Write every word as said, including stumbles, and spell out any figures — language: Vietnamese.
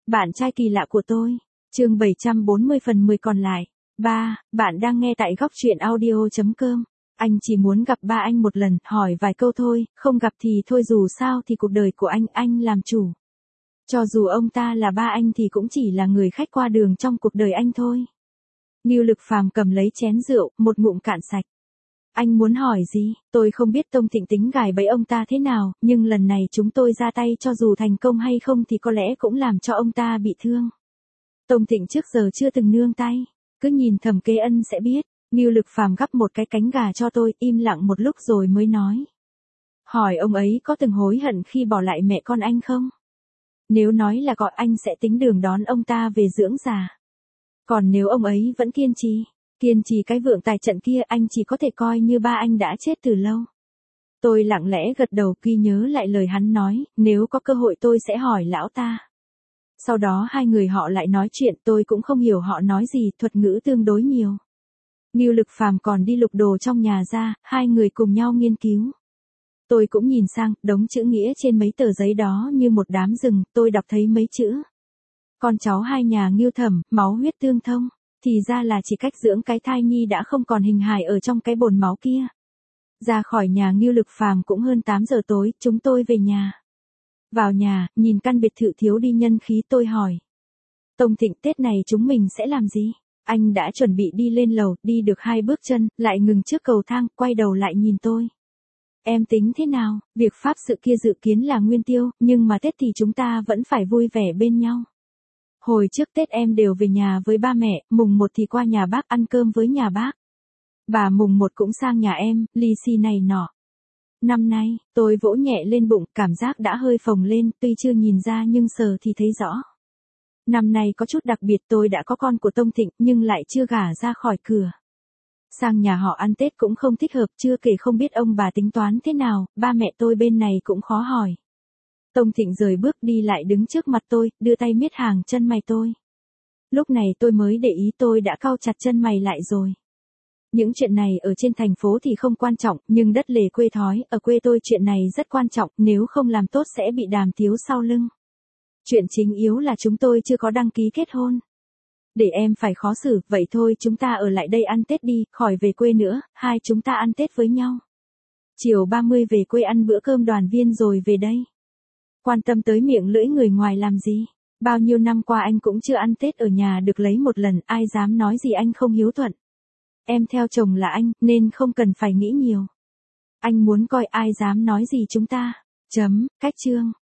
Bạn trai kỳ lạ của tôi. Chương bảy trăm bốn mươi phần mười còn lại. ba. Bạn đang nghe tại góc truyện audio chấm com. Anh chỉ muốn gặp ba anh một lần, hỏi vài câu thôi, không gặp thì thôi, dù sao thì cuộc đời của anh, anh làm chủ. Cho dù ông ta là ba anh thì cũng chỉ là người khách qua đường trong cuộc đời anh thôi. Ngưu Lực Phàm cầm lấy chén rượu, một ngụm cạn sạch. Anh muốn hỏi gì? Tôi không biết Tông Thịnh tính gài bẫy ông ta thế nào, nhưng lần này chúng tôi ra tay cho dù thành công hay không thì có lẽ cũng làm cho ông ta bị thương. Tông Thịnh trước giờ chưa từng nương tay, cứ nhìn Thẩm Kế Ân sẽ biết. Ngưu Lực Phàm gắp một cái cánh gà cho tôi, im lặng một lúc rồi mới nói. Hỏi ông ấy có từng hối hận khi bỏ lại mẹ con anh không? Nếu nói là có, anh sẽ tính đường đón ông ta về dưỡng già. Còn nếu ông ấy vẫn kiên trì, kiên trì cái vượng tài trận kia, anh chỉ có thể coi như ba anh đã chết từ lâu. Tôi lặng lẽ gật đầu, khi nhớ lại lời hắn nói, nếu có cơ hội tôi sẽ hỏi lão ta. Sau đó hai người họ lại nói chuyện, tôi cũng không hiểu họ nói gì, thuật ngữ tương đối nhiều. Ngưu Lực Phàm còn đi lục đồ trong nhà ra, hai người cùng nhau nghiên cứu. Tôi cũng nhìn sang, đống chữ nghĩa trên mấy tờ giấy đó như một đám rừng, tôi đọc thấy mấy chữ. Con cháu hai nhà Ngưu Thẩm, máu huyết tương thông, thì ra là chỉ cách dưỡng cái thai nhi đã không còn hình hài ở trong cái bồn máu kia. Ra khỏi nhà Ngưu Lực Phàm cũng hơn tám giờ tối, chúng tôi về nhà. Vào nhà, nhìn căn biệt thự thiếu đi nhân khí, tôi hỏi. Tông Thịnh, Tết này chúng mình sẽ làm gì? Anh đã chuẩn bị đi lên lầu, đi được hai bước chân, lại ngừng trước cầu thang, quay đầu lại nhìn tôi. Em tính thế nào? Việc pháp sự kia dự kiến là nguyên tiêu, nhưng mà Tết thì chúng ta vẫn phải vui vẻ bên nhau. Hồi trước Tết em đều về nhà với ba mẹ, mùng một thì qua nhà bác ăn cơm với nhà bác. Bà mùng một cũng sang nhà em, lì xì này nọ. Năm nay, tôi vỗ nhẹ lên bụng, cảm giác đã hơi phồng lên, tuy chưa nhìn ra nhưng sờ thì thấy rõ. Năm nay có chút đặc biệt, tôi đã có con của Tông Thịnh nhưng lại chưa gả ra khỏi cửa. Sang nhà họ ăn Tết cũng không thích hợp, chưa kể không biết ông bà tính toán thế nào, ba mẹ tôi bên này cũng khó hỏi. Tông Thịnh rời bước đi lại đứng trước mặt tôi, đưa tay miết hàng chân mày tôi. Lúc này tôi mới để ý tôi đã cau chặt chân mày lại rồi. Những chuyện này ở trên thành phố thì không quan trọng, nhưng đất lề quê thói, ở quê tôi chuyện này rất quan trọng, nếu không làm tốt sẽ bị đàm tiếu sau lưng. Chuyện chính yếu là chúng tôi chưa có đăng ký kết hôn. Để em phải khó xử, vậy thôi chúng ta ở lại đây ăn Tết đi, khỏi về quê nữa, hai chúng ta ăn Tết với nhau. Chiều ba mươi về quê ăn bữa cơm đoàn viên rồi về đây. Quan tâm tới miệng lưỡi người ngoài làm gì? Bao nhiêu năm qua anh cũng chưa ăn Tết ở nhà được lấy một lần, ai dám nói gì anh không hiếu thuận. Em theo chồng là anh, nên không cần phải nghĩ nhiều. Anh muốn coi ai dám nói gì chúng ta. Chấm, cách chương.